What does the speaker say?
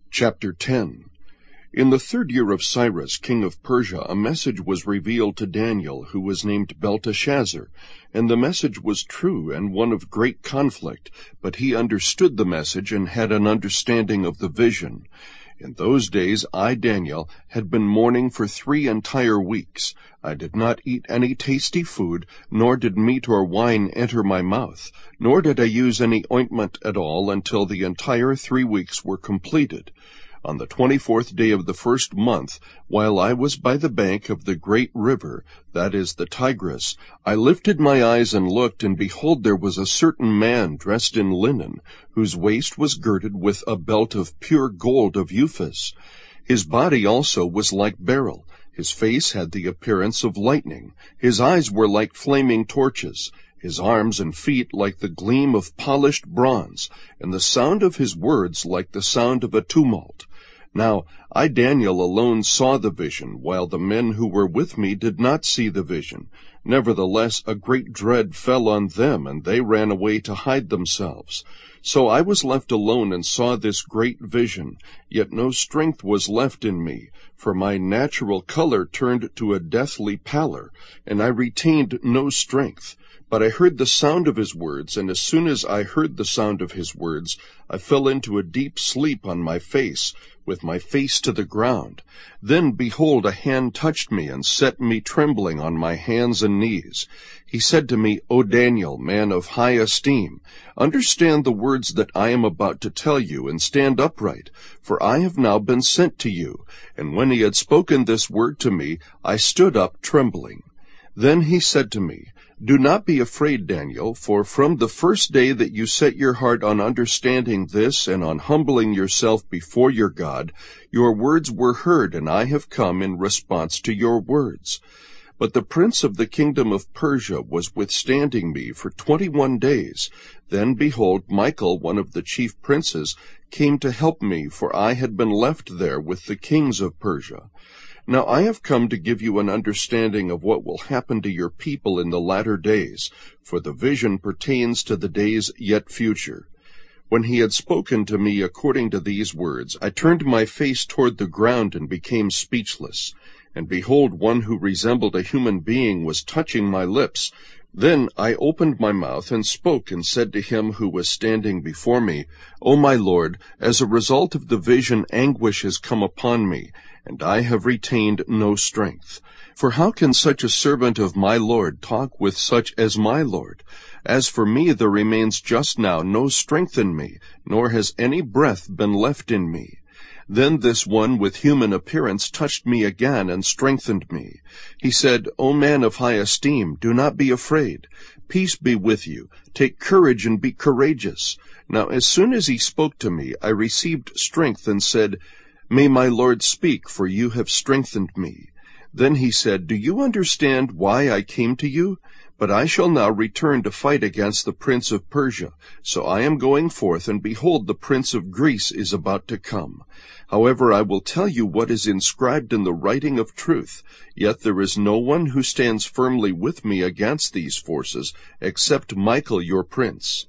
Chapter 10. In the 3rd year of Cyrus, king of Persia, a message was revealed to Daniel, who was named Belteshazzar. And the message was true and one of great conflict, but he understood the message and had an understanding of the vision. In those days I, Daniel, had been mourning for 3 entire weeks. I did not eat any tasty food, nor did meat or wine enter my mouth, nor did I use any ointment at all until the entire 3 weeks were completed. On the 24th day of the 1st month, while I was by the bank of the great river, that is the Tigris, I lifted my eyes and looked, and behold, there was a certain man dressed in linen, whose waist was girded with a belt of pure gold of Uphaz. His body also was like beryl. His face had the appearance of lightning. His eyes were like flaming torches. His arms and feet like the gleam of polished bronze, and the sound of his words like the sound of a tumult. Now I, Daniel, alone saw the vision, while the men who were with me did not see the vision. Nevertheless, a great dread fell on them, and they ran away to hide themselves. So I was left alone and saw this great vision, yet no strength was left in me, for my natural color turned to a deathly pallor, and I retained no strength. But I heard the sound of his words, and as soon as I heard the sound of his words, I fell into a deep sleep on my face, with my face to the ground. Then, behold, a hand touched me, and set me trembling on my hands and knees. He said to me, O Daniel, man of high esteem, understand the words that I am about to tell you, and stand upright, for I have now been sent to you. And when he had spoken this word to me, I stood up trembling. Then he said to me, Do not be afraid, Daniel, for from the first day that you set your heart on understanding this and on humbling yourself before your God, your words were heard, and I have come in response to your words. But the prince of the kingdom of Persia was withstanding me for 21 days. Then, behold, Michael, one of the chief princes, came to help me, for I had been left there with the kings of Persia. Now I have come to give you an understanding of what will happen to your people in the latter days, for the vision pertains to the days yet future. When he had spoken to me according to these words, I turned my face toward the ground and became speechless. And behold, one who resembled a human being was touching my lips. Then I opened my mouth and spoke and said to him who was standing before me, O my Lord, as a result of the vision, anguish has come upon me, and I have retained no strength. For how can such a servant of my Lord talk with such as my Lord? As for me, there remains just now no strength in me, nor has any breath been left in me. Then this one with human appearance touched me again and strengthened me. He said, O man of high esteem, do not be afraid. Peace be with you. Take courage and be courageous. Now as soon as he spoke to me, I received strength and said, May my Lord speak, for you have strengthened me. Then he said, Do you understand why I came to you? But I shall now return to fight against the prince of Persia. So I am going forth, and behold, the prince of Greece is about to come. However, I will tell you what is inscribed in the writing of truth. Yet there is no one who stands firmly with me against these forces, except Michael your prince.